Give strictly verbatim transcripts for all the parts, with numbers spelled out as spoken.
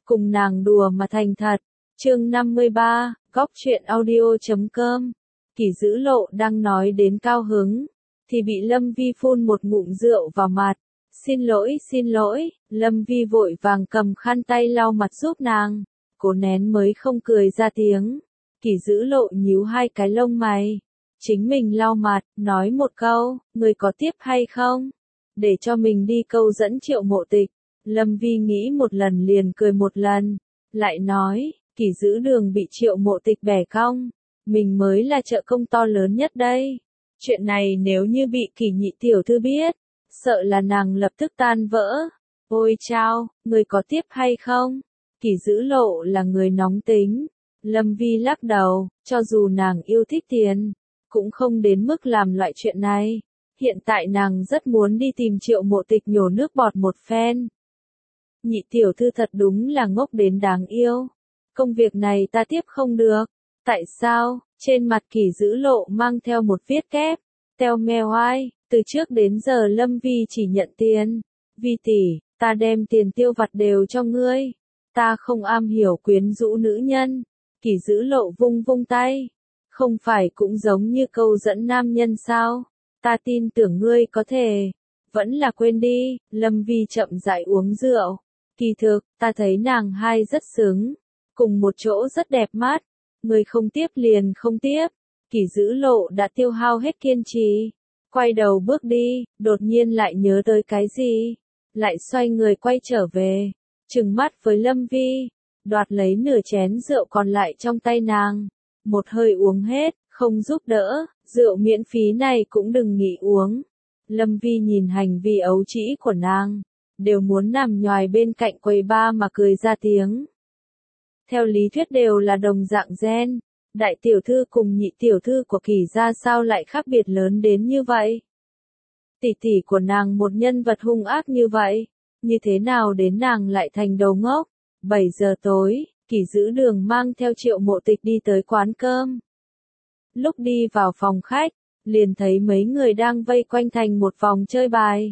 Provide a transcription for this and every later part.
cùng nàng đùa mà thành thật. Chương năm mươi ba, góc truyện audio chấm com. Kỷ Dữ Lộ đang nói đến cao hứng, thì bị Lâm Vi phun một ngụm rượu vào mặt. Xin lỗi, xin lỗi, Lâm Vi vội vàng cầm khăn tay lau mặt giúp nàng, cố nén mới không cười ra tiếng. Kỷ Dữ Lộ nhíu hai cái lông mày, chính mình lau mặt, nói một câu, người có tiếp hay không? Để cho mình đi câu dẫn Triệu Mộ Tịch. Lâm Vi nghĩ một lần liền cười một lần, lại nói, Kỷ Dữ Đường bị Triệu Mộ Tịch bẻ cong, mình mới là trợ công to lớn nhất đây. Chuyện này nếu như bị Kỷ nhị tiểu thư biết, sợ là nàng lập tức tan vỡ. Ôi chao, người có tiếp hay không? Kỷ Dữ Lộ là người nóng tính. Lâm Vi lắc đầu, cho dù nàng yêu thích tiền, cũng không đến mức làm loại chuyện này. Hiện tại nàng rất muốn đi tìm Triệu Mộ Tịch nhổ nước bọt một phen. Nhị tiểu thư thật đúng là ngốc đến đáng yêu. Công việc này ta tiếp không được. Tại sao? Trên mặt Kỷ Dữ Lộ mang theo một viết kép. Teo meo ai, từ trước đến giờ Lâm Vi chỉ nhận tiền. Vi tỷ, ta đem tiền tiêu vặt đều cho ngươi. Ta không am hiểu quyến rũ nữ nhân. Kỷ Dữ Lộ vung vung tay. Không phải cũng giống như câu dẫn nam nhân sao? Ta tin tưởng ngươi có thể. Vẫn là quên đi. Lâm Vi chậm rãi uống rượu. Kỳ thực, ta thấy nàng hai rất xứng. Cùng một chỗ rất đẹp mắt. Ngươi không tiếp liền không tiếp. Kỷ Dữ Lộ đã tiêu hao hết kiên trì. Quay đầu bước đi, đột nhiên lại nhớ tới cái gì. Lại xoay người quay trở về. Trừng mắt với Lâm Vi. Đoạt lấy nửa chén rượu còn lại trong tay nàng. Một hơi uống hết, không giúp đỡ. Rượu miễn phí này cũng đừng nghĩ uống. Lâm Vi nhìn hành vi ấu trĩ của nàng. Đều muốn nằm nhoài bên cạnh quầy bar mà cười ra tiếng. Theo lý thuyết đều là đồng dạng gen. Đại tiểu thư cùng nhị tiểu thư của Kỷ gia sao lại khác biệt lớn đến như vậy? Tỷ tỷ của nàng một nhân vật hung ác như vậy, như thế nào đến nàng lại thành đầu ngốc? bảy giờ tối, Kỷ Dữ Đường mang theo Triệu Mộ Tịch đi tới quán cơm. Lúc đi vào phòng khách, liền thấy mấy người đang vây quanh thành một vòng chơi bài.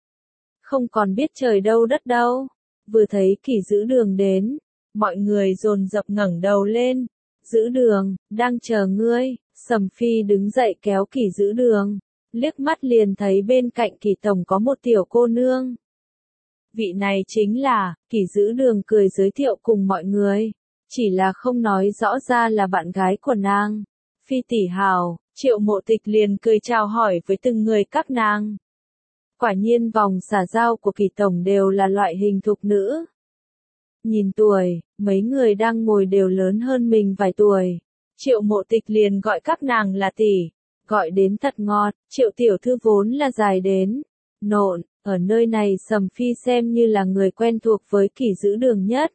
Không còn biết trời đâu đất đâu. Vừa thấy Kỷ Dữ Đường đến, mọi người dồn dập ngẩng đầu lên. Dữ Đường, đang chờ ngươi. Sầm Phi đứng dậy kéo Kỷ Dữ Đường, liếc mắt liền thấy bên cạnh Kỷ tổng có một tiểu cô nương. Vị này chính là, Kỷ Dữ Đường cười giới thiệu cùng mọi người, chỉ là không nói rõ ra là bạn gái của nàng. Phi tỷ hào, Triệu Mộ Tịch liền cười chào hỏi với từng người các nàng. Quả nhiên vòng xã giao của Kỷ tổng đều là loại hình thục nữ. Nhìn tuổi, mấy người đang ngồi đều lớn hơn mình vài tuổi. Triệu Mộ Tịch liền gọi các nàng là tỷ, gọi đến thật ngọt. Triệu tiểu thư vốn là dài đến nộn, ở nơi này Sầm Phi xem như là người quen thuộc với Kỷ Dữ Đường nhất.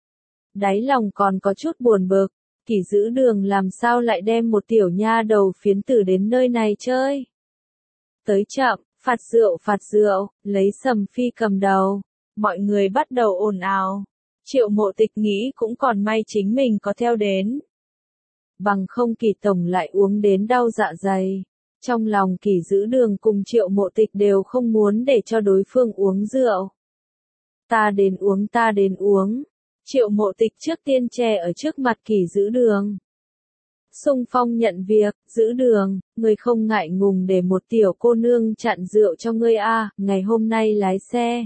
Đáy lòng còn có chút buồn bực, Kỷ Dữ Đường làm sao lại đem một tiểu nha đầu phiến tử đến nơi này chơi. Tới chậm, phạt rượu phạt rượu, lấy Sầm Phi cầm đầu, mọi người bắt đầu ồn ào. Triệu Mộ Tịch nghĩ cũng còn may chính mình có theo đến. Bằng không Kỷ tổng lại uống đến đau dạ dày. Trong lòng Kỷ Dữ Đường cùng Triệu Mộ Tịch đều không muốn để cho đối phương uống rượu. Ta đến uống ta đến uống. Triệu Mộ Tịch trước tiên che ở trước mặt Kỷ Dữ Đường. Xung phong nhận việc. Dữ Đường, ngươi không ngại ngùng để một tiểu cô nương chặn rượu cho ngươi à, ngày hôm nay lái xe.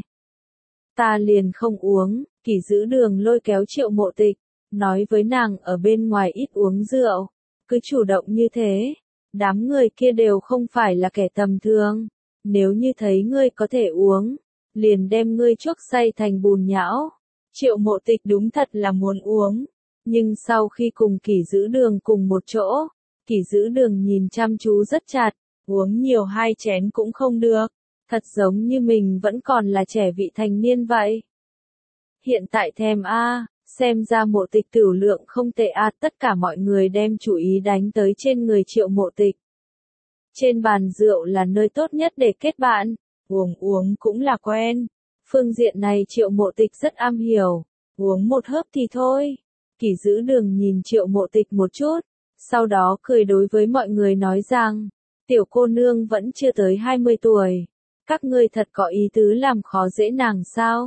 Ta liền không uống. Kỷ Dữ Đường lôi kéo Triệu Mộ Tịch, nói với nàng ở bên ngoài ít uống rượu, cứ chủ động như thế. Đám người kia đều không phải là kẻ tầm thường, nếu như thấy ngươi có thể uống, liền đem ngươi chuốc say thành bùn nhão. Triệu Mộ Tịch đúng thật là muốn uống, nhưng sau khi cùng Kỷ Dữ Đường cùng một chỗ, Kỷ Dữ Đường nhìn chăm chú rất chặt, uống nhiều hai chén cũng không được, thật giống như mình vẫn còn là trẻ vị thành niên vậy. Hiện tại thèm a, xem ra Mộ Tịch tửu lượng không tệ a, tất cả mọi người đem chú ý đánh tới trên người Triệu Mộ Tịch. Trên bàn rượu là nơi tốt nhất để kết bạn, uống uống cũng là quen. Phương diện này Triệu Mộ Tịch rất am hiểu, uống một hớp thì thôi. Kỷ Dữ Đường nhìn Triệu Mộ Tịch một chút, sau đó cười đối với mọi người nói rằng, tiểu cô nương vẫn chưa tới hai mươi tuổi, các ngươi thật có ý tứ làm khó dễ nàng sao?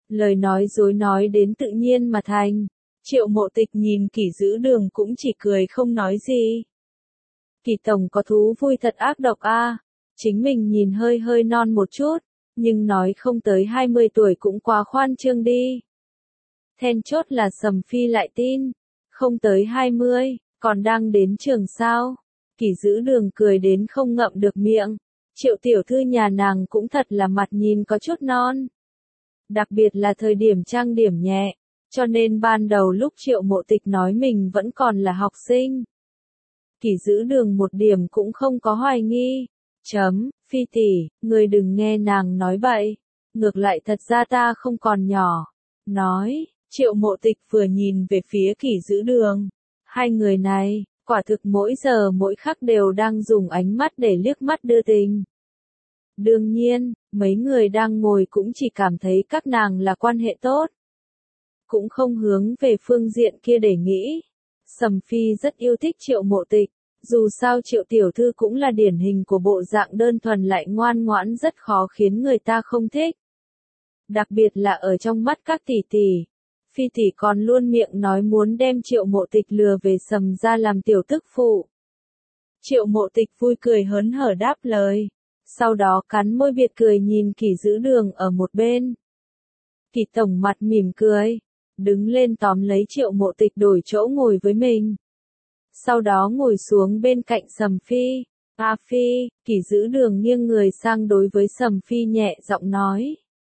Lời nói dối nói đến tự nhiên mà thành. Triệu Mộ Tịch nhìn Kỷ Dữ Đường cũng chỉ cười không nói gì. Kỷ tổng có thú vui thật ác độc a. Chính mình nhìn hơi hơi non một chút, nhưng nói không tới hai mươi tuổi cũng quá khoan trương đi. Then chốt là Sầm Phi lại tin, không tới hai mươi, còn đang đến trường sao. Kỷ Dữ Đường cười đến không ngậm được miệng. Triệu tiểu thư nhà nàng cũng thật là mặt nhìn có chút non. Đặc biệt là thời điểm trang điểm nhẹ, cho nên ban đầu lúc Triệu Mộ Tịch nói mình vẫn còn là học sinh. Kỷ Dữ Đường một điểm cũng không có hoài nghi. Chấm, Phi tỷ, người đừng nghe nàng nói bậy. Ngược lại thật ra ta không còn nhỏ. Nói, Triệu Mộ Tịch vừa nhìn về phía Kỷ Dữ Đường. Hai người này, quả thực mỗi giờ mỗi khắc đều đang dùng ánh mắt để liếc mắt đưa tình. Đương nhiên, mấy người đang ngồi cũng chỉ cảm thấy các nàng là quan hệ tốt. Cũng không hướng về phương diện kia để nghĩ. Sầm Phi rất yêu thích Triệu Mộ Tịch. Dù sao Triệu tiểu thư cũng là điển hình của bộ dạng đơn thuần lại ngoan ngoãn rất khó khiến người ta không thích. Đặc biệt là ở trong mắt các tỷ tỷ. Phi tỷ còn luôn miệng nói muốn đem Triệu Mộ Tịch lừa về Sầm ra làm tiểu tức phụ. Triệu Mộ Tịch vui cười hớn hở đáp lời. Sau đó cắn môi biệt cười nhìn Kỷ Dữ Đường ở một bên. Kỷ tổng mặt mỉm cười, đứng lên tóm lấy Triệu Mộ Tịch đổi chỗ ngồi với mình. Sau đó ngồi xuống bên cạnh Sầm Phi. A Phi, Kỷ Dữ Đường nghiêng người sang đối với Sầm Phi nhẹ giọng nói.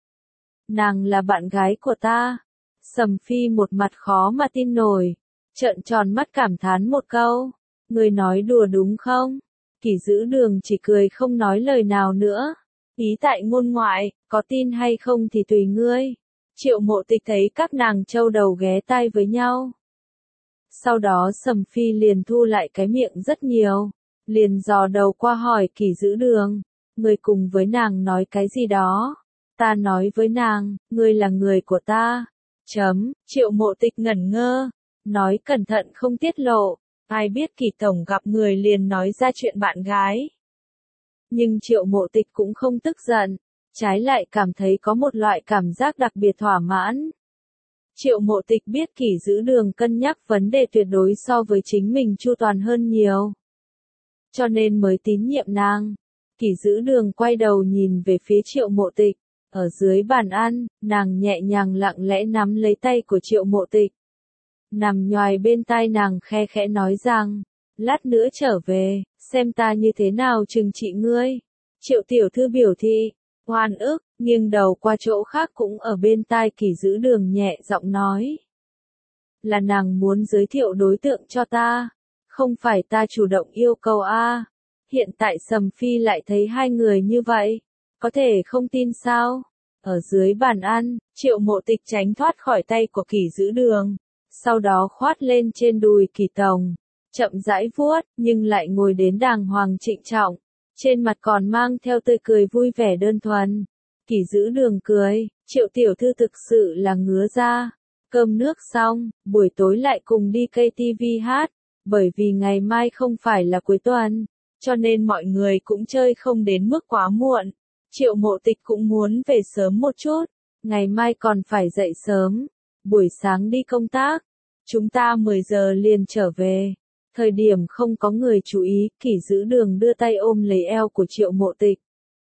Nàng là bạn gái của ta. Sầm Phi một mặt khó mà tin nổi, trợn tròn mắt cảm thán một câu. Người nói đùa đúng không? Kỷ Dữ Đường chỉ cười không nói lời nào nữa. Ý tại ngôn ngoại, có tin hay không thì tùy ngươi. Triệu Mộ Tịch thấy các nàng trâu đầu ghé tai với nhau. Sau đó Sầm Phi liền thu lại cái miệng rất nhiều, liền dò đầu qua hỏi Kỷ Dữ Đường, người cùng với nàng nói cái gì đó. Ta nói với nàng, ngươi là người của ta. Chấm, Triệu Mộ Tịch ngẩn ngơ, nói cẩn thận không tiết lộ. Ai biết Kỷ tổng gặp người liền nói ra chuyện bạn gái. Nhưng Triệu Mộ Tịch cũng không tức giận, trái lại cảm thấy có một loại cảm giác đặc biệt thỏa mãn. Triệu Mộ Tịch biết Kỷ Dữ Đường cân nhắc vấn đề tuyệt đối so với chính mình chu toàn hơn nhiều. Cho nên mới tín nhiệm nàng. Kỷ Dữ Đường quay đầu nhìn về phía Triệu Mộ Tịch. Ở dưới bàn ăn, nàng nhẹ nhàng lặng lẽ nắm lấy tay của Triệu Mộ Tịch. Nằm nhoài bên tai nàng khe khẽ nói rằng, lát nữa trở về, xem ta như thế nào trừng trị ngươi. Triệu tiểu thư biểu thị, oan ức, nghiêng đầu qua chỗ khác cũng ở bên tai Kỷ Dữ Đường nhẹ giọng nói. Là nàng muốn giới thiệu đối tượng cho ta, không phải ta chủ động yêu cầu a. Hiện tại Sầm Phi lại thấy hai người như vậy, có thể không tin sao? Ở dưới bàn ăn, Triệu Mộ Tịch tránh thoát khỏi tay của Kỷ Dữ Đường, sau đó khoát lên trên đùi Kỷ tổng, chậm rãi vuốt, nhưng lại ngồi đến đàng hoàng trịnh trọng, trên mặt còn mang theo tươi cười vui vẻ đơn thuần. Kỷ Dữ Đường cười, Triệu tiểu thư thực sự là ngứa ra. Cơm nước xong, buổi tối lại cùng đi ca tê vê hát, bởi vì ngày mai không phải là cuối tuần, cho nên mọi người cũng chơi không đến mức quá muộn. Triệu Mộ Tịch cũng muốn về sớm một chút, ngày mai còn phải dậy sớm, buổi sáng đi công tác, chúng ta mười giờ liền trở về. Thời điểm không có người chú ý, Kỷ Dữ Đường đưa tay ôm lấy eo của Triệu Mộ Tịch.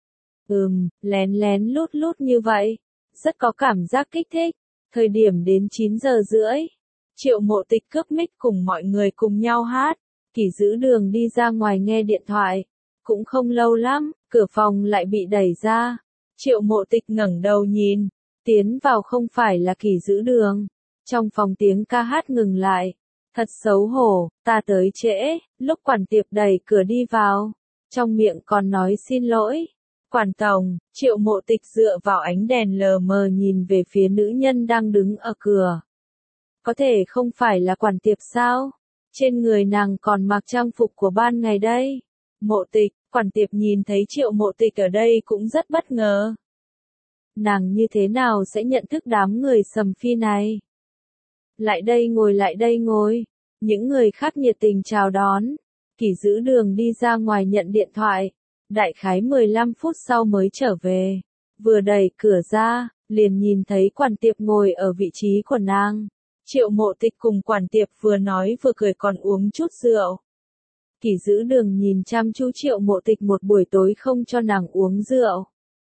Ừm, lén lén lút lút như vậy, rất có cảm giác kích thích. Thời điểm đến chín giờ rưỡi, Triệu Mộ Tịch cướp mic cùng mọi người cùng nhau hát. Kỷ Dữ Đường đi ra ngoài nghe điện thoại. Cũng không lâu lắm, cửa phòng lại bị đẩy ra. Triệu Mộ Tịch ngẩng đầu nhìn, tiến vào không phải là Kỷ Dữ Đường. Trong phòng tiếng ca hát ngừng lại. Thật xấu hổ, ta tới trễ, lúc quản tiệp đẩy cửa đi vào. Trong miệng còn nói xin lỗi. Quản tổng, Triệu Mộ Tịch dựa vào ánh đèn lờ mờ nhìn về phía nữ nhân đang đứng ở cửa. Có thể không phải là quản tiệp sao? Trên người nàng còn mặc trang phục của ban ngày đây. Mộ Tịch, quản tiệp nhìn thấy Triệu Mộ Tịch ở đây cũng rất bất ngờ. Nàng như thế nào sẽ nhận thức đám người Sầm Phi này? Lại đây ngồi lại đây ngồi. Những người khác nhiệt tình chào đón. Kỷ Dữ Đường đi ra ngoài nhận điện thoại. Đại khái mười lăm phút sau mới trở về. Vừa đẩy cửa ra, liền nhìn thấy quản tiệp ngồi ở vị trí của nàng. Triệu Mộ Tịch cùng quản tiệp vừa nói vừa cười còn uống chút rượu. Kỷ Dữ Đường nhìn chăm chú Triệu Mộ Tịch một buổi tối không cho nàng uống rượu.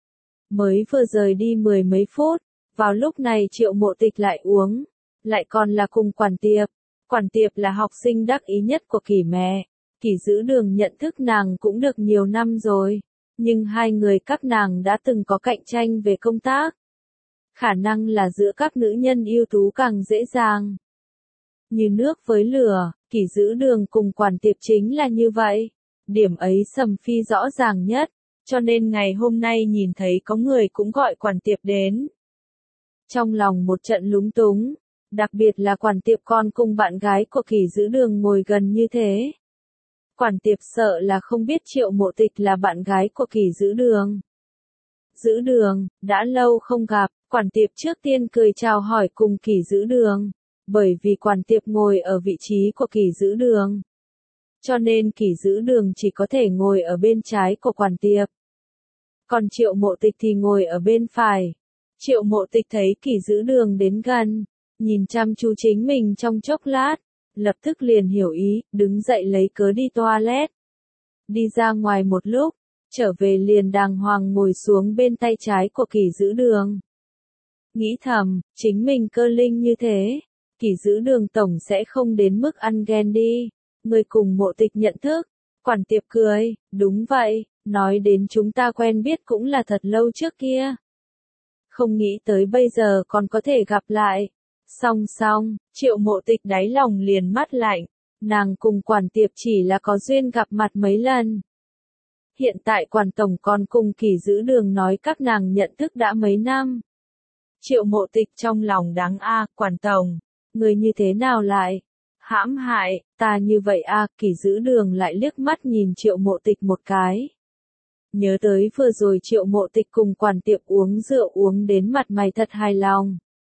Mới vừa rời đi mười mấy phút, vào lúc này Triệu Mộ Tịch lại uống, lại còn là cùng quản tiệp. Quản tiệp là học sinh đắc ý nhất của Kỷ mẹ. Kỷ Dữ Đường nhận thức nàng cũng được nhiều năm rồi, nhưng hai người các nàng đã từng có cạnh tranh về công tác. Khả năng là giữa các nữ nhân ưu tú càng dễ dàng. Như nước với lửa, Kỷ Dữ Đường cùng quản tiệp chính là như vậy. Điểm ấy Sầm Phi rõ ràng nhất, cho nên ngày hôm nay nhìn thấy có người cũng gọi quản tiệp đến. Trong lòng một trận lúng túng, đặc biệt là quản tiệp con cùng bạn gái của Kỷ Dữ Đường ngồi gần như thế. Quản tiệp sợ là không biết Triệu Mộ Tịch là bạn gái của Kỷ Dữ Đường. Dữ Đường, đã lâu không gặp, quản tiệp trước tiên cười chào hỏi cùng Kỷ Dữ Đường, bởi vì quản tiệp ngồi ở vị trí của Kỷ Dữ Đường. Cho nên Kỷ Dữ Đường chỉ có thể ngồi ở bên trái của quản tiệp. Còn Triệu Mộ Tịch thì ngồi ở bên phải. Triệu Mộ Tịch thấy Kỷ Dữ Đường đến gần, nhìn chăm chú chính mình trong chốc lát, lập tức liền hiểu ý, đứng dậy lấy cớ đi toilet. Đi ra ngoài một lúc, trở về liền đàng hoàng ngồi xuống bên tay trái của Kỷ Dữ Đường. Nghĩ thầm, chính mình cơ linh như thế, Kỷ Dữ Đường tổng sẽ không đến mức ăn ghen đi. Người cùng Mộ Tịch nhận thức. Quản tiệp cười, đúng vậy, nói đến chúng ta quen biết cũng là thật lâu trước kia. Không nghĩ tới bây giờ còn có thể gặp lại. Song song, Triệu Mộ Tịch đáy lòng liền mắt lạnh, nàng cùng quản tiệp chỉ là có duyên gặp mặt mấy lần. Hiện tại quản tổng còn cùng Kỷ Dữ Đường nói các nàng nhận thức đã mấy năm. Triệu Mộ Tịch trong lòng đáng a, quản tổng, người như thế nào lại hãm hại ta như vậy a? Kỷ Dữ Đường lại liếc mắt nhìn Triệu Mộ Tịch một cái. Nhớ tới vừa rồi Triệu Mộ Tịch cùng quản tiệp uống rượu uống đến mặt mày thật hài lòng.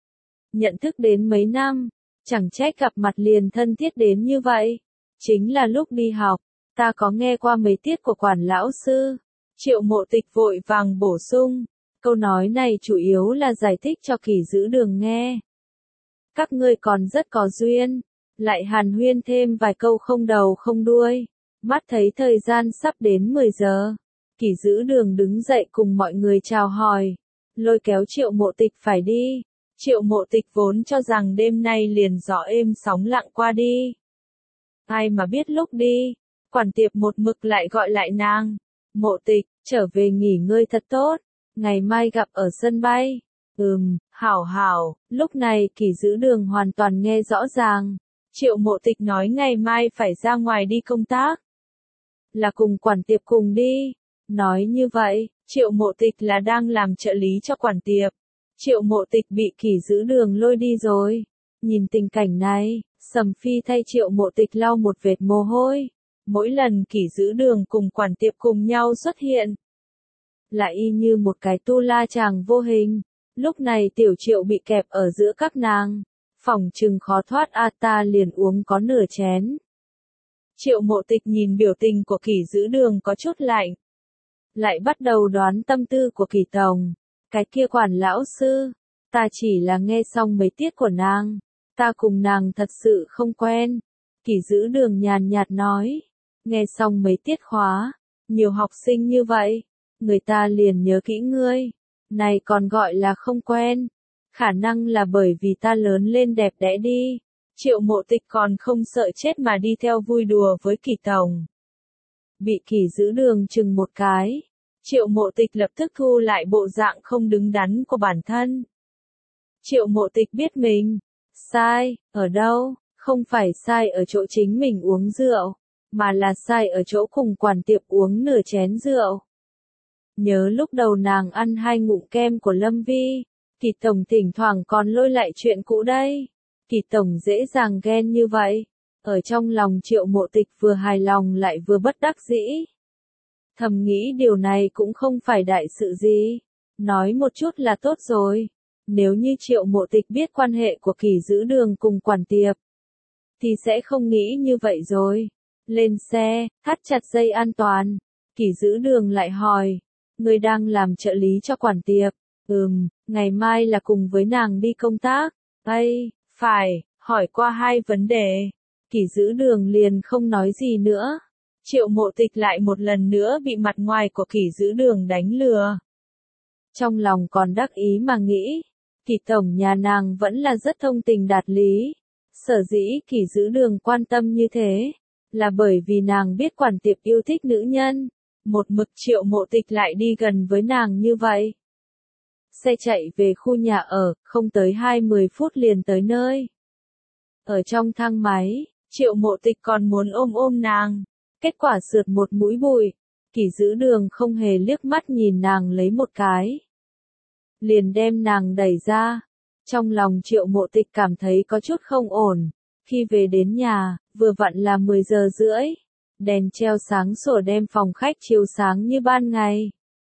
Nhận thức đến mấy năm, chẳng trách gặp mặt liền thân thiết đến như vậy. Chính là lúc đi học, ta có nghe qua mấy tiết của quản lão sư. Triệu Mộ Tịch vội vàng bổ sung, câu nói này chủ yếu là giải thích cho Kỷ Dữ Đường nghe. Các ngươi còn rất có duyên, lại hàn huyên thêm vài câu không đầu không đuôi. Mắt thấy thời gian sắp đến mười giờ, Kỷ Dữ Đường đứng dậy cùng mọi người chào hỏi, lôi kéo Triệu Mộ Tịch phải đi. Triệu Mộ Tịch vốn cho rằng đêm nay liền gió êm sóng lặng qua đi. Ai mà biết lúc đi, quản tiệp một mực lại gọi lại nàng. Mộ Tịch, trở về nghỉ ngơi thật tốt, ngày mai gặp ở sân bay. Ừm, hảo hảo, lúc này Kỷ Dữ Đường hoàn toàn nghe rõ ràng. Triệu Mộ Tịch nói ngày mai phải ra ngoài đi công tác. Là cùng quản tiệp cùng đi. Nói như vậy, Triệu Mộ Tịch là đang làm trợ lý cho quản tiệp. Triệu Mộ Tịch bị Kỷ Dữ Đường lôi đi rồi. Nhìn tình cảnh này, Sầm Phi thay Triệu Mộ Tịch lau một vệt mồ hôi. Mỗi lần Kỷ Dữ Đường cùng quản tiệp cùng nhau xuất hiện, lại y như một cái tu la chàng vô hình. Lúc này Tiểu Triệu bị kẹp ở giữa các nàng, phỏng chừng khó thoát a, ta liền uống có nửa chén. Triệu Mộ Tịch nhìn biểu tình của Kỷ Dữ Đường có chút lạnh, lại bắt đầu đoán tâm tư của Kỷ tổng. Cái kia quản lão sư, ta chỉ là nghe xong mấy tiết của nàng, ta cùng nàng thật sự không quen. Kỷ Dữ Đường nhàn nhạt nói, nghe xong mấy tiết khóa, nhiều học sinh như vậy, người ta liền nhớ kỹ ngươi, này còn gọi là không quen. Khả năng là bởi vì ta lớn lên đẹp đẽ đi. Triệu Mộ Tịch còn không sợ chết mà đi theo vui đùa với Kỷ tổng. Bị Kỷ Dữ Đường chừng một cái, Triệu Mộ Tịch lập tức thu lại bộ dạng không đứng đắn của bản thân. Triệu Mộ Tịch biết mình sai ở đâu, không phải sai ở chỗ chính mình uống rượu, mà là sai ở chỗ cùng quản tiệp uống nửa chén rượu. Nhớ lúc đầu nàng ăn hai ngụm kem của Lâm Vi, Kỷ tổng thỉnh thoảng còn lôi lại chuyện cũ đây. Kỷ tổng dễ dàng ghen như vậy. Ở trong lòng Triệu Mộ Tịch vừa hài lòng lại vừa bất đắc dĩ. Thầm nghĩ điều này cũng không phải đại sự gì. Nói một chút là tốt rồi. Nếu như Triệu Mộ Tịch biết quan hệ của Kỷ Dữ Đường cùng quản tiệp, thì sẽ không nghĩ như vậy rồi. Lên xe, thắt chặt dây an toàn. Kỷ Dữ Đường lại hỏi, ngươi đang làm trợ lý cho quản tiệp. Ừm, Ngày mai là cùng với nàng đi công tác. Ây, phải, hỏi qua hai vấn đề. Kỷ Dữ Đường liền không nói gì nữa. Triệu Mộ Tịch lại một lần nữa bị mặt ngoài của Kỷ Dữ Đường đánh lừa. Trong lòng còn đắc ý mà nghĩ, Kỷ tổng nhà nàng vẫn là rất thông tình đạt lý. Sở dĩ Kỷ Dữ Đường quan tâm như thế, là bởi vì nàng biết quản tiệp yêu thích nữ nhân. Một mực Triệu Mộ Tịch lại đi gần với nàng như vậy. Xe chạy về khu nhà ở, không tới hai mươi phút liền tới nơi. Ở trong thang máy, Triệu Mộ Tịch còn muốn ôm ôm nàng. Kết quả sượt một mũi bụi. Kỷ Dữ Đường không hề liếc mắt nhìn nàng lấy một cái. Liền đem nàng đẩy ra. Trong lòng Triệu Mộ Tịch cảm thấy có chút không ổn. Khi về đến nhà, vừa vặn là mười giờ rưỡi. Đèn treo sáng sủa đem phòng khách chiếu sáng như ban ngày.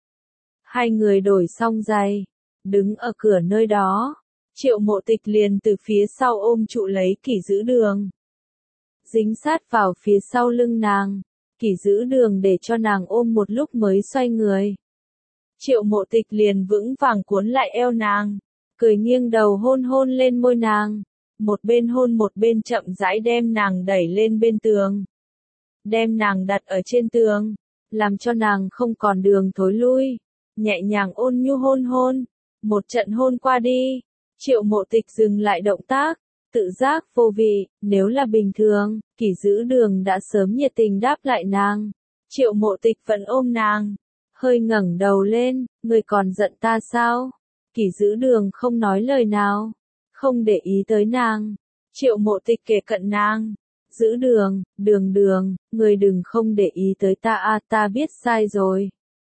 Hai người đổi xong giày, đứng ở cửa nơi đó. Triệu Mộ Tịch liền từ phía sau ôm trụ lấy Kỷ Dữ Đường. Dính sát vào phía sau lưng nàng. Kỷ Dữ Đường để cho nàng ôm một lúc mới xoay người. Triệu Mộ Tịch liền vững vàng cuốn lại eo nàng. Cười nghiêng đầu hôn hôn lên môi nàng. Một bên hôn một bên chậm rãi đem nàng đẩy lên bên tường. Đem nàng đặt ở trên tường. Làm cho nàng không còn đường thối lui. Nhẹ nhàng ôn nhu hôn hôn. Một trận hôn qua đi. Triệu Mộ Tịch dừng lại động tác. Tự giác vô vị, nếu là bình thường, Kỷ Dữ Đường đã sớm nhiệt tình đáp lại nàng. Triệu Mộ Tịch vẫn ôm nàng. Hơi ngẩng đầu lên, người còn giận ta sao? Kỷ Dữ Đường không nói lời nào. Không để ý tới nàng. Triệu Mộ Tịch kề cận nàng. Dữ Đường, Đường Đường, người đừng không để ý tới ta a, ta biết sai rồi.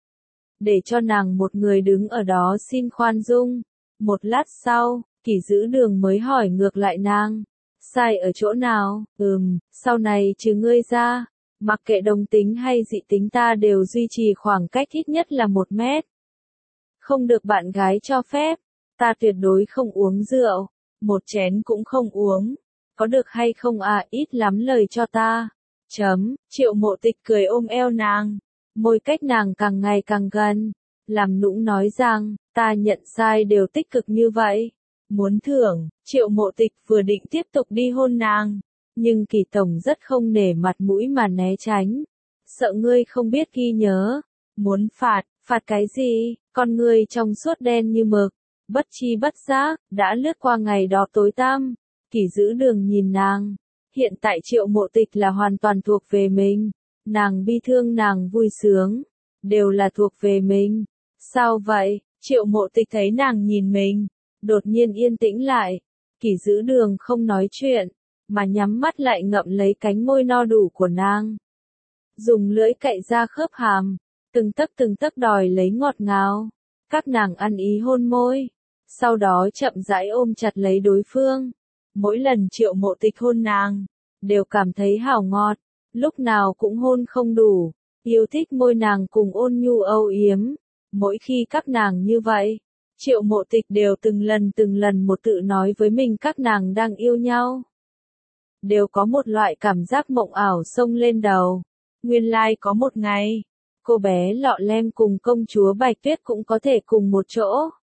Để cho nàng một người đứng ở đó xin khoan dung. Một lát sau, Kỷ Dữ Đường mới hỏi ngược lại nàng. Sai ở chỗ nào? Ừm, sau này trừ ngươi ra, mặc kệ đồng tính hay dị tính ta đều duy trì khoảng cách ít nhất là một mét. Không được bạn gái cho phép. Ta tuyệt đối không uống rượu. Một chén cũng không uống. Có được hay không à, ít lắm lời cho ta. Chấm, Triệu Mộ Tịch cười ôm eo nàng. Môi cách nàng càng ngày càng gần. Làm nũng nói rằng, ta nhận sai đều tích cực như vậy. Muốn thưởng, Triệu Mộ Tịch vừa định tiếp tục đi hôn nàng. Nhưng Kỷ tổng rất không nể mặt mũi mà né tránh. Sợ ngươi không biết ghi nhớ. Muốn phạt, phạt cái gì, con ngươi trong suốt đen như mực. Bất chi bất giác, đã lướt qua ngày đó tối tăm. Kỷ Dữ Đường nhìn nàng. Hiện tại Triệu Mộ Tịch là hoàn toàn thuộc về mình. Nàng bi thương nàng vui sướng. Đều là thuộc về mình. Sao vậy? Triệu Mộ Tịch thấy nàng nhìn mình. Đột nhiên yên tĩnh lại. Kỷ Dữ Đường không nói chuyện. Mà nhắm mắt lại ngậm lấy cánh môi no đủ của nàng. Dùng lưỡi cạy ra khớp hàm. Từng tấc từng tấc đòi lấy ngọt ngào. Các nàng ăn ý hôn môi. Sau đó chậm rãi ôm chặt lấy đối phương. Mỗi lần Triệu Mộ Tịch hôn nàng, đều cảm thấy hảo ngọt. Lúc nào cũng hôn không đủ. Yêu thích môi nàng cùng ôn nhu âu yếm. Mỗi khi các nàng như vậy, Triệu Mộ Tịch đều từng lần từng lần một tự nói với mình các nàng đang yêu nhau. Đều có một loại cảm giác mộng ảo xông lên đầu. Nguyên lai có một ngày, cô bé Lọ Lem cùng công chúa Bạch Tuyết cũng có thể cùng một chỗ.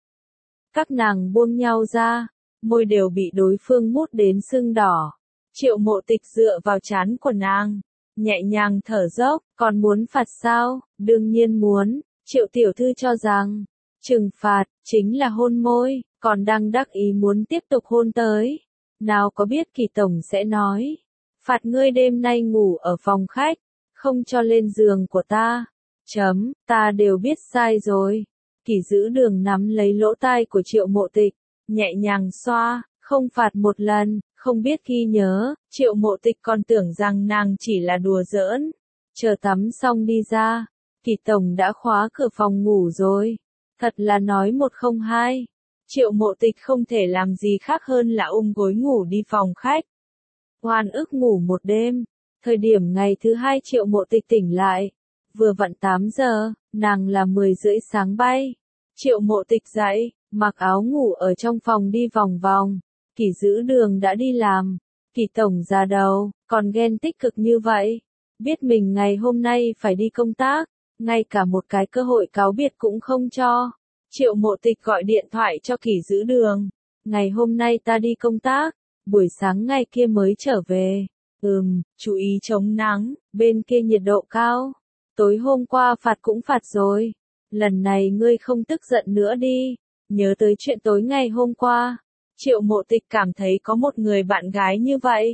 Các nàng buông nhau ra, môi đều bị đối phương mút đến sưng đỏ. Triệu Mộ Tịch dựa vào trán của nàng, nhẹ nhàng thở dốc, còn muốn phạt sao? Đương nhiên muốn. Triệu tiểu thư cho rằng, trừng phạt, chính là hôn môi, còn đang đắc ý muốn tiếp tục hôn tới. Nào có biết Kỷ tổng sẽ nói, phạt ngươi đêm nay ngủ ở phòng khách, không cho lên giường của ta. Chấm, ta đều biết sai rồi. Kỷ Dữ Đường nắm lấy lỗ tai của Triệu Mộ Tịch, nhẹ nhàng xoa, không phạt một lần, không biết ghi nhớ. Triệu Mộ Tịch còn tưởng rằng nàng chỉ là đùa giỡn. Chờ tắm xong đi ra, Kỷ tổng đã khóa cửa phòng ngủ rồi. Thật là nói một không hai. Triệu Mộ Tịch không thể làm gì khác hơn là ôm gối ngủ đi phòng khách. Oan ức ngủ một đêm. Thời điểm ngày thứ hai Triệu Mộ Tịch tỉnh lại. Vừa vặn tám giờ, nàng là mười rưỡi sáng bay. Triệu Mộ Tịch dậy, mặc áo ngủ ở trong phòng đi vòng vòng. Kỷ Dữ Đường đã đi làm. Kỷ tổng già đầu, còn ghen tích cực như vậy. Biết mình ngày hôm nay phải đi công tác, ngay cả một cái cơ hội cáo biệt cũng không cho. Triệu Mộ Tịch gọi điện thoại cho Kỷ Dữ Đường. Ngày hôm nay ta đi công tác, buổi sáng ngày kia mới trở về. Ừm, chú ý chống nắng, bên kia nhiệt độ cao. Tối hôm qua phạt cũng phạt rồi. Lần này ngươi không tức giận nữa đi. Nhớ tới chuyện tối ngày hôm qua. Triệu Mộ Tịch cảm thấy có một người bạn gái như vậy.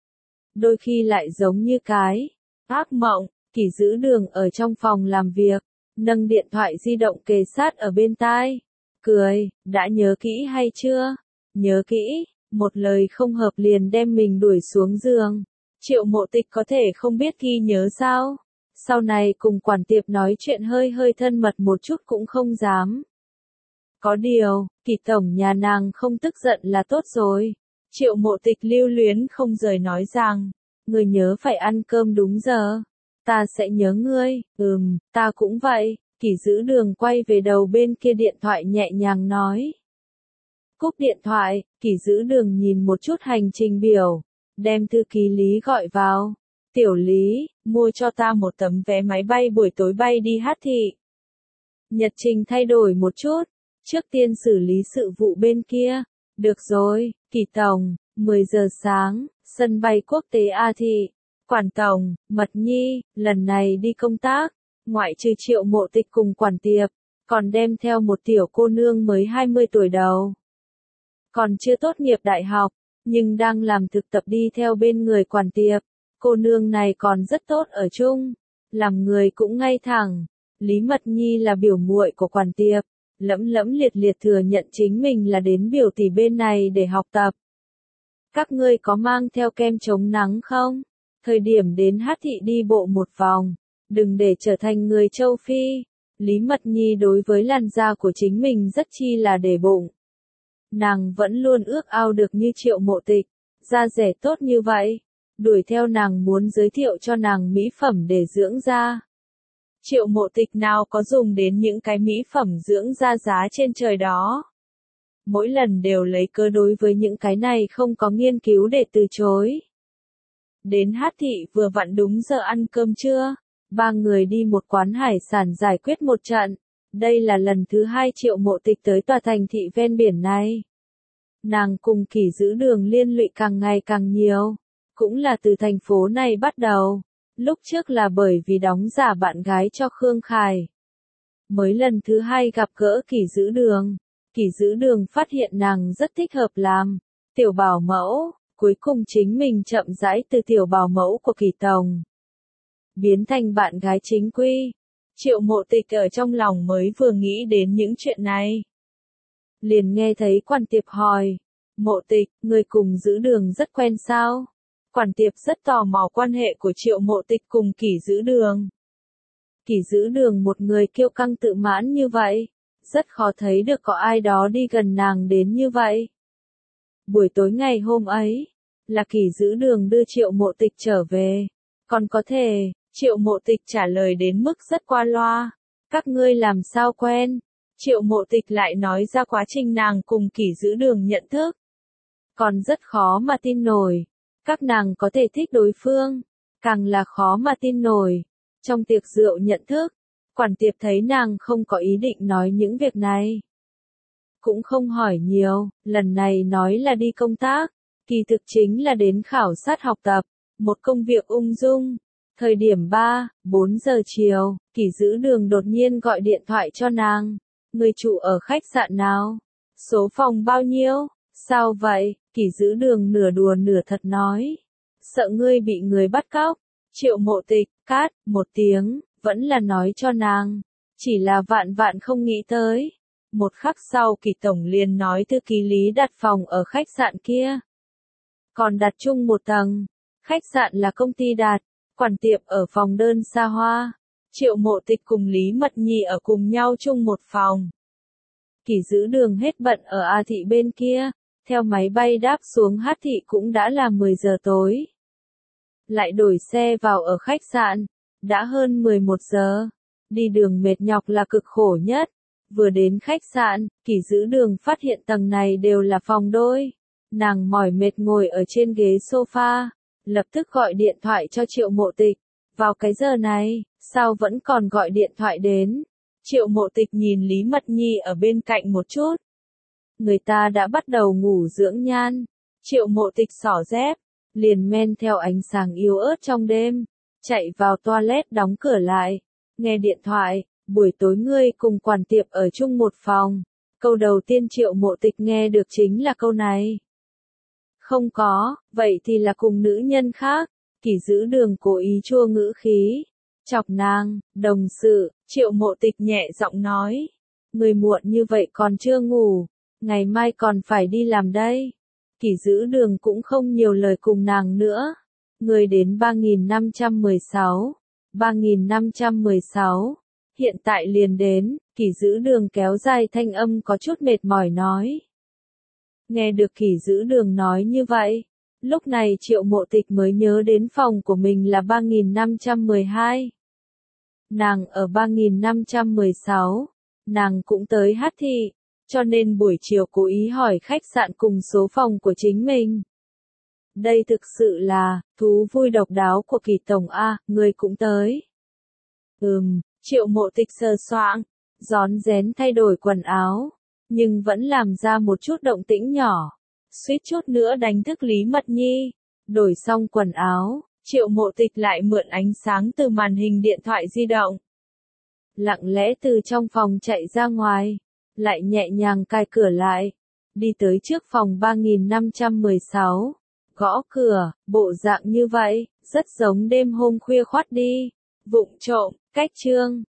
Đôi khi lại giống như cái ác mộng. Kỷ Dữ Đường ở trong phòng làm việc, nâng điện thoại di động kề sát ở bên tai. Cười, đã nhớ kỹ hay chưa? Nhớ kỹ, một lời không hợp liền đem mình đuổi xuống giường. Triệu Mộ Tịch có thể không biết ghi nhớ sao? Sau này cùng quản tiệp nói chuyện hơi hơi thân mật một chút cũng không dám. Có điều, Kỷ tổng nhà nàng không tức giận là tốt rồi. Triệu Mộ Tịch lưu luyến không rời nói rằng, người nhớ phải ăn cơm đúng giờ. Ta sẽ nhớ ngươi, ừm, ta cũng vậy. Kỷ Dữ Đường quay về đầu bên kia điện thoại nhẹ nhàng nói. Cúp điện thoại, Kỷ Dữ Đường nhìn một chút hành trình biểu, đem thư ký Lý gọi vào. Tiểu Lý, mua cho ta một tấm vé máy bay buổi tối bay đi Hát Thị. Nhật trình thay đổi một chút, trước tiên xử lý sự vụ bên kia. Được rồi, Kỷ tổng, mười giờ sáng, sân bay quốc tế A Thị. Quản tổng, Mật Nhi, lần này đi công tác, ngoại trừ Triệu Mộ Tịch cùng quản tiệp, còn đem theo một tiểu cô nương mới hai mươi tuổi đầu. Còn chưa tốt nghiệp đại học, nhưng đang làm thực tập đi theo bên người quản tiệp. Cô nương này còn rất tốt ở chung, làm người cũng ngay thẳng. Lý Mật Nhi là biểu muội của quản tiệp, lẫm lẫm liệt liệt thừa nhận chính mình là đến biểu tỷ bên này để học tập. Các ngươi có mang theo kem chống nắng không? Thời điểm đến Hát Thị đi bộ một vòng, đừng để trở thành người châu Phi. Lý Mật Nhi đối với làn da của chính mình rất chi là để bụng. Nàng vẫn luôn ước ao được như Triệu Mộ Tịch, da rẻ tốt như vậy. Đuổi theo nàng muốn giới thiệu cho nàng mỹ phẩm để dưỡng da. Triệu Mộ Tịch nào có dùng đến những cái mỹ phẩm dưỡng da giá trên trời đó. Mỗi lần đều lấy cớ đối với những cái này không có nghiên cứu để từ chối. Đến Hát Thị vừa vặn đúng giờ ăn cơm trưa, ba người đi một quán hải sản giải quyết một trận. Đây là lần thứ hai Triệu Mộ Tịch tới tòa thành thị ven biển này. Nàng cùng Kỷ Dữ Đường liên lụy càng ngày càng nhiều, cũng là từ thành phố này bắt đầu. Lúc trước là bởi vì đóng giả bạn gái cho Khương Khải. Mới lần thứ hai gặp gỡ Kỷ Dữ Đường, Kỷ Dữ Đường phát hiện nàng rất thích hợp làm tiểu bảo mẫu. Cuối cùng chính mình chậm rãi từ tiểu bảo mẫu của Kỷ tổng biến thành bạn gái chính quy. Triệu Mộ Tịch ở trong lòng mới vừa nghĩ đến những chuyện này, liền nghe thấy quản tiệp hỏi, Mộ Tịch, người cùng Dữ Đường rất quen sao? Quản tiệp rất tò mò quan hệ của Triệu Mộ Tịch cùng Kỷ Dữ Đường. Kỷ Dữ Đường một người kiêu căng tự mãn như vậy, rất khó thấy được có ai đó đi gần nàng đến như vậy. Buổi tối ngày hôm ấy, là Kỷ Dữ Đường đưa Triệu Mộ Tịch trở về. Còn có thể, Triệu Mộ Tịch trả lời đến mức rất qua loa. Các ngươi làm sao quen? Triệu Mộ Tịch lại nói ra quá trình nàng cùng Kỷ Dữ Đường nhận thức. Còn rất khó mà tin nổi. Các nàng có thể thích đối phương, càng là khó mà tin nổi. Trong tiệc rượu nhận thức, quản tiệp thấy nàng không có ý định nói những việc này. Cũng không hỏi nhiều, lần này nói là đi công tác, kỳ thực chính là đến khảo sát học tập, một công việc ung dung. Thời điểm ba, bốn giờ chiều, Kỷ Dữ Đường đột nhiên gọi điện thoại cho nàng. Người trụ ở khách sạn nào? Số phòng bao nhiêu? Sao vậy? Kỷ Dữ Đường nửa đùa nửa thật nói. Sợ ngươi bị người bắt cóc. Triệu Mộ Tịch, cát, một tiếng, vẫn là nói cho nàng. Chỉ là vạn vạn không nghĩ tới. Một khắc sau Kỷ tổng liền nói thư ký Lý đặt phòng ở khách sạn kia. Còn đặt chung một tầng. Khách sạn là công ty đặt, quản tiệp ở phòng đơn xa hoa. Triệu Mộ Tịch cùng Lý Mật Nhi ở cùng nhau chung một phòng. Kỷ Dữ Đường hết bận ở A Thị bên kia, theo máy bay đáp xuống Hát Thị cũng đã là mười giờ tối. Lại đổi xe vào ở khách sạn, đã hơn mười một giờ. Đi đường mệt nhọc là cực khổ nhất. Vừa đến khách sạn, Kỷ Dữ Đường phát hiện tầng này đều là phòng đôi. Nàng mỏi mệt ngồi ở trên ghế sofa, lập tức gọi điện thoại cho Triệu Mộ Tịch. Vào cái giờ này, sao vẫn còn gọi điện thoại đến? Triệu Mộ Tịch nhìn Lý Mật Nhi ở bên cạnh một chút. Người ta đã bắt đầu ngủ dưỡng nhan. Triệu Mộ Tịch xỏ dép, liền men theo ánh sáng yếu ớt trong đêm, chạy vào toilet đóng cửa lại, nghe điện thoại, buổi tối ngươi cùng quản tiệp ở chung một phòng. Câu đầu tiên Triệu Mộ Tịch nghe được chính là câu này. Không có, vậy thì là cùng nữ nhân khác. Kỷ Dữ Đường cố ý chua ngữ khí, chọc nàng, đồng sự. Triệu Mộ Tịch nhẹ giọng nói. Người muộn như vậy còn chưa ngủ, ngày mai còn phải đi làm đây. Kỷ Dữ Đường cũng không nhiều lời cùng nàng nữa. Người đến ba nghìn năm trăm mười sáu. ba nghìn năm trăm mười sáu. Hiện tại liền đến, Kỷ Dữ Đường kéo dài thanh âm có chút mệt mỏi nói. Nghe được Kỷ Dữ Đường nói như vậy, lúc này Triệu Mộ Tịch mới nhớ đến phòng của mình là ba nghìn năm trăm mười hai. Nàng ở ba nghìn năm trăm mười sáu, nàng cũng tới hát thị, cho nên buổi chiều cố ý hỏi khách sạn cùng số phòng của chính mình. Đây thực sự là, thú vui độc đáo của Kỷ Tổng A, người cũng tới. Ừm, Triệu Mộ Tịch sờ soạng, rón rén thay đổi quần áo, nhưng vẫn làm ra một chút động tĩnh nhỏ, suýt chút nữa đánh thức Lý Mật Nhi. Đổi xong quần áo, Triệu Mộ Tịch lại mượn ánh sáng từ màn hình điện thoại di động. Lặng lẽ từ trong phòng chạy ra ngoài, lại nhẹ nhàng cài cửa lại, đi tới trước phòng ba nghìn năm trăm mười sáu, gõ cửa, bộ dạng như vậy, rất giống đêm hôm khuya khoắt đi, vụng trộm, cách chương.